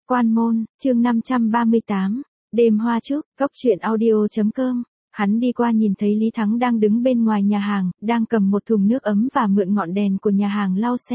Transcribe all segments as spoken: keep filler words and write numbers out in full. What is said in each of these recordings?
Quan môn, chương năm trăm ba mươi tám, đêm hoa trúc, góc truyện audio.com. Hắn đi qua nhìn thấy Lý Thắng đang đứng bên ngoài nhà hàng, đang cầm một thùng nước ấm và mượn ngọn đèn của nhà hàng lau xe.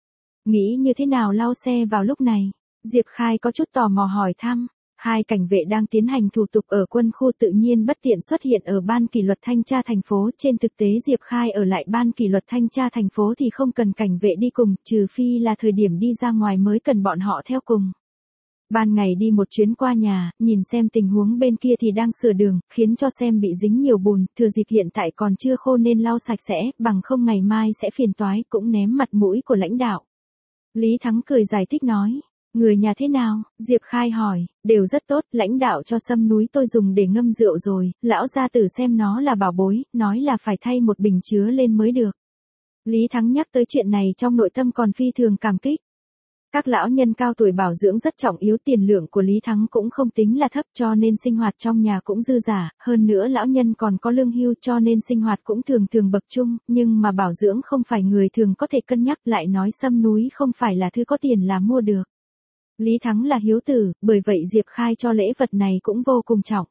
Nghĩ như thế nào lau xe vào lúc này? Diệp Khai có chút tò mò hỏi thăm. Hai cảnh vệ đang tiến hành thủ tục ở quân khu tự nhiên bất tiện xuất hiện ở ban kỷ luật thanh tra thành phố. Trên thực tế Diệp Khai ở lại ban kỷ luật thanh tra thành phố thì không cần cảnh vệ đi cùng, trừ phi là thời điểm đi ra ngoài mới cần bọn họ theo cùng. Ban ngày đi một chuyến qua nhà, nhìn xem tình huống bên kia thì đang sửa đường, khiến cho xem bị dính nhiều bùn, thừa dịp hiện tại còn chưa khô nên lau sạch sẽ, bằng không ngày mai sẽ phiền toái, cũng ném mặt mũi của lãnh đạo. Lý Thắng cười giải thích nói, người nhà thế nào? Diệp Khai hỏi, đều rất tốt, lãnh đạo cho sâm núi tôi dùng để ngâm rượu rồi, lão gia tử xem nó là bảo bối, nói là phải thay một bình chứa lên mới được. Lý Thắng nhắc tới chuyện này trong nội tâm còn phi thường cảm kích. Các lão nhân cao tuổi bảo dưỡng rất trọng yếu, tiền lượng của Lý Thắng cũng không tính là thấp cho nên sinh hoạt trong nhà cũng dư giả, hơn nữa lão nhân còn có lương hưu cho nên sinh hoạt cũng thường thường bậc trung, nhưng mà bảo dưỡng không phải người thường có thể cân nhắc, lại nói sâm núi không phải là thứ có tiền là mua được. Lý Thắng là hiếu tử, bởi vậy Diệp Khai cho lễ vật này cũng vô cùng trọng.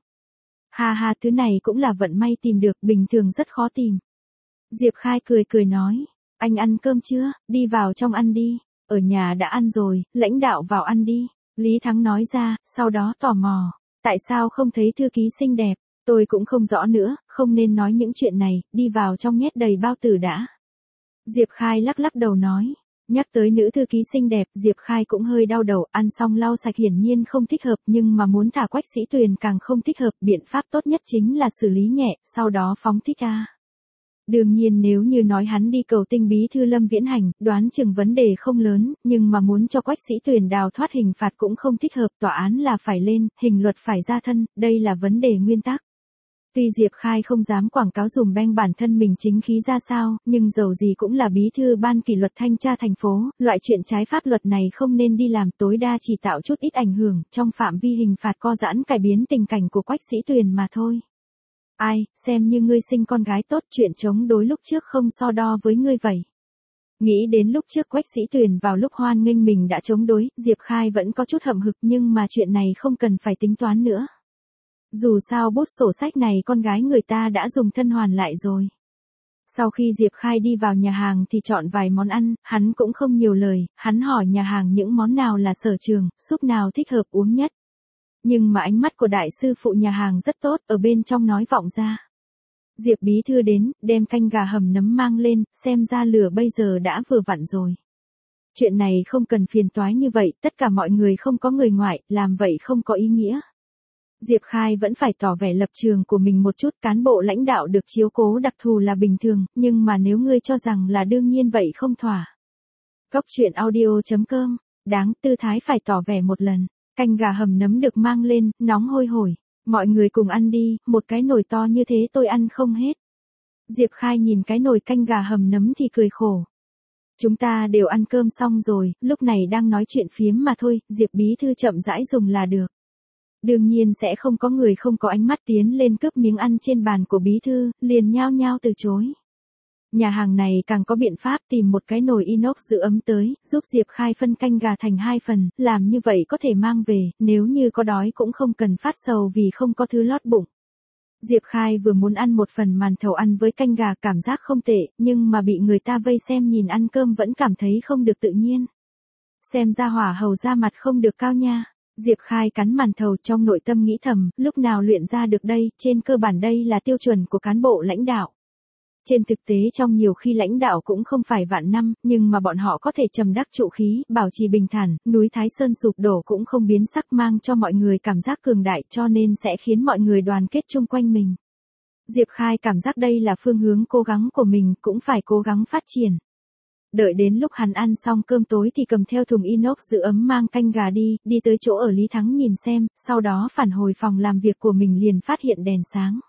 Ha ha, thứ này cũng là vận may tìm được, bình thường rất khó tìm. Diệp Khai cười cười nói, anh ăn cơm chưa, đi vào trong ăn đi. Ở nhà đã ăn rồi, lãnh đạo vào ăn đi. Lý Thắng nói ra, sau đó tò mò. Tại sao không thấy thư ký xinh đẹp? Tôi cũng không rõ nữa, không nên nói những chuyện này, đi vào trong nhét đầy bao tử đã. Diệp Khai lắc lắc đầu nói. Nhắc tới nữ thư ký xinh đẹp, Diệp Khai cũng hơi đau đầu, ăn xong lau sạch hiển nhiên không thích hợp, nhưng mà muốn thả Quách Sĩ Tuyền càng không thích hợp, biện pháp tốt nhất chính là xử lý nhẹ, sau đó phóng thích ra. Đương nhiên nếu như nói hắn đi cầu tinh bí thư Lâm Viễn Hành, đoán chừng vấn đề không lớn, nhưng mà muốn cho Quách Sĩ Tuyền đào thoát hình phạt cũng không thích hợp, tòa án là phải lên, hình luật phải ra thân, đây là vấn đề nguyên tắc. Tuy Diệp Khai không dám quảng cáo dùm beng bản thân mình chính khí ra sao, nhưng dầu gì cũng là bí thư ban kỷ luật thanh tra thành phố, loại chuyện trái pháp luật này không nên đi làm, tối đa chỉ tạo chút ít ảnh hưởng, trong phạm vi hình phạt co giãn cải biến tình cảnh của Quách Sĩ Tuyền mà thôi. Ai, xem như ngươi sinh con gái tốt, chuyện chống đối lúc trước không so đo với ngươi vậy. Nghĩ đến lúc trước Quách Sĩ Tuyền vào lúc hoan nghênh mình đã chống đối, Diệp Khai vẫn có chút hậm hực, nhưng mà chuyện này không cần phải tính toán nữa. Dù sao bút sổ sách này con gái người ta đã dùng thân hoàn lại rồi. Sau khi Diệp Khai đi vào nhà hàng thì chọn vài món ăn, hắn cũng không nhiều lời, hắn hỏi nhà hàng những món nào là sở trường, súp nào thích hợp uống nhất. Nhưng mà ánh mắt của đại sư phụ nhà hàng rất tốt, ở bên trong nói vọng ra. Diệp bí thư đến, đem canh gà hầm nấm mang lên, xem ra lửa bây giờ đã vừa vặn rồi. Chuyện này không cần phiền toái như vậy, tất cả mọi người không có người ngoại, làm vậy không có ý nghĩa. Diệp Khai vẫn phải tỏ vẻ lập trường của mình một chút, cán bộ lãnh đạo được chiếu cố đặc thù là bình thường, nhưng mà nếu ngươi cho rằng là đương nhiên vậy không thỏa. Góc truyện audio.com, đáng tư thái phải tỏ vẻ một lần. Canh gà hầm nấm được mang lên, nóng hôi hổi. Mọi người cùng ăn đi, một cái nồi to như thế tôi ăn không hết. Diệp Khai nhìn cái nồi canh gà hầm nấm thì cười khổ. Chúng ta đều ăn cơm xong rồi, lúc này đang nói chuyện phiếm mà thôi, Diệp bí thư chậm rãi dùng là được. Đương nhiên sẽ không có người không có ánh mắt tiến lên cướp miếng ăn trên bàn của bí thư, liền nhao nhao từ chối. Nhà hàng này càng có biện pháp tìm một cái nồi inox giữ ấm tới, giúp Diệp Khai phân canh gà thành hai phần, làm như vậy có thể mang về, nếu như có đói cũng không cần phát sầu vì không có thứ lót bụng. Diệp Khai vừa muốn ăn một phần màn thầu ăn với canh gà, cảm giác không tệ, nhưng mà bị người ta vây xem nhìn ăn cơm vẫn cảm thấy không được tự nhiên. Xem ra hỏa hầu ra mặt không được cao nha. Diệp Khai cắn màn thầu trong nội tâm nghĩ thầm, lúc nào luyện ra được đây, trên cơ bản đây là tiêu chuẩn của cán bộ lãnh đạo. Trên thực tế trong nhiều khi lãnh đạo cũng không phải vạn năm, nhưng mà bọn họ có thể trầm đắc trụ khí, bảo trì bình thản, núi Thái Sơn sụp đổ cũng không biến sắc, mang cho mọi người cảm giác cường đại cho nên sẽ khiến mọi người đoàn kết chung quanh mình. Diệp Khai cảm giác đây là phương hướng cố gắng của mình, cũng phải cố gắng phát triển. Đợi đến lúc hắn ăn xong cơm tối thì cầm theo thùng inox giữ ấm mang canh gà đi, đi tới chỗ ở Lý Thắng nhìn xem, sau đó phản hồi phòng làm việc của mình liền phát hiện đèn sáng.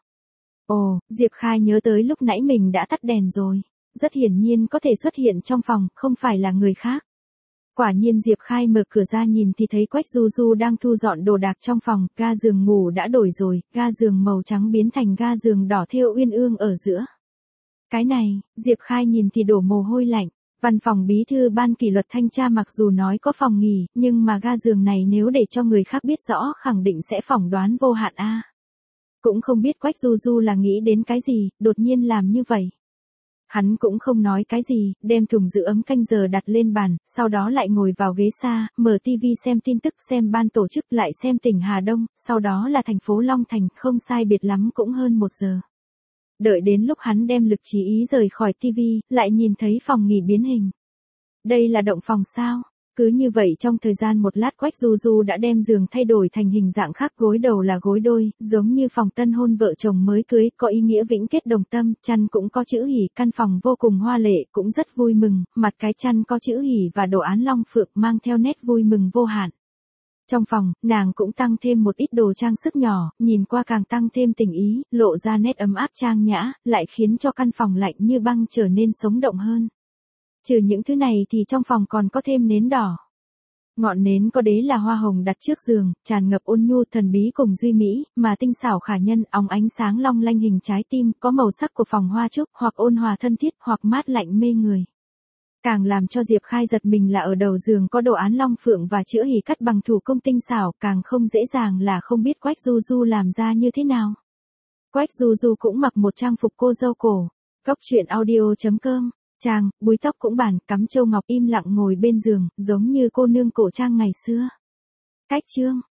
Ồ, Diệp Khai nhớ tới lúc nãy mình đã tắt đèn rồi. Rất hiển nhiên có thể xuất hiện trong phòng, không phải là người khác. Quả nhiên Diệp Khai mở cửa ra nhìn thì thấy Quách Du Du đang thu dọn đồ đạc trong phòng, ga giường ngủ đã đổi rồi, ga giường màu trắng biến thành ga giường đỏ thêu uyên ương ở giữa. Cái này, Diệp Khai nhìn thì đổ mồ hôi lạnh. Văn phòng bí thư ban kỷ luật thanh tra mặc dù nói có phòng nghỉ, nhưng mà ga giường này nếu để cho người khác biết rõ khẳng định sẽ phỏng đoán vô hạn a. Cũng không biết Quách Du Du là nghĩ đến cái gì, đột nhiên làm như vậy. Hắn cũng không nói cái gì, đem thùng giữ ấm canh giờ đặt lên bàn, sau đó lại ngồi vào ghế xa, mở tivi xem tin tức, xem ban tổ chức, lại xem tỉnh Hà Đông, sau đó là thành phố Long Thành, không sai biệt lắm cũng hơn một giờ. Đợi đến lúc hắn đem lực chú ý rời khỏi tivi, lại nhìn thấy phòng nghỉ biến hình. Đây là động phòng sao? Cứ như vậy trong thời gian một lát Quách Du Du đã đem giường thay đổi thành hình dạng khác, gối đầu là gối đôi, giống như phòng tân hôn vợ chồng mới cưới, có ý nghĩa vĩnh kết đồng tâm, chăn cũng có chữ hỉ, căn phòng vô cùng hoa lệ, cũng rất vui mừng, mặt cái chăn có chữ hỉ và đồ án long phượng mang theo nét vui mừng vô hạn. Trong phòng, nàng cũng tăng thêm một ít đồ trang sức nhỏ, nhìn qua càng tăng thêm tình ý, lộ ra nét ấm áp trang nhã, lại khiến cho căn phòng lạnh như băng trở nên sống động hơn. Trừ những thứ này thì trong phòng còn có thêm nến đỏ. Ngọn nến có đế là hoa hồng đặt trước giường, tràn ngập ôn nhu thần bí cùng duy mỹ, mà tinh xảo khả nhân, óng ánh sáng long lanh hình trái tim, có màu sắc của phòng hoa trúc, hoặc ôn hòa thân thiết, hoặc mát lạnh mê người. Càng làm cho Diệp Khai giật mình là ở đầu giường có đồ án long phượng và chữ hỉ cắt bằng thủ công tinh xảo, càng không dễ dàng là không biết Quách Du Du làm ra như thế nào. Quách Du Du cũng mặc một trang phục cô dâu cổ. Cốc truyện audio chấm com. Trang, búi tóc cũng bản, cắm châu ngọc im lặng ngồi bên giường, giống như cô nương cổ trang ngày xưa. Cách chương.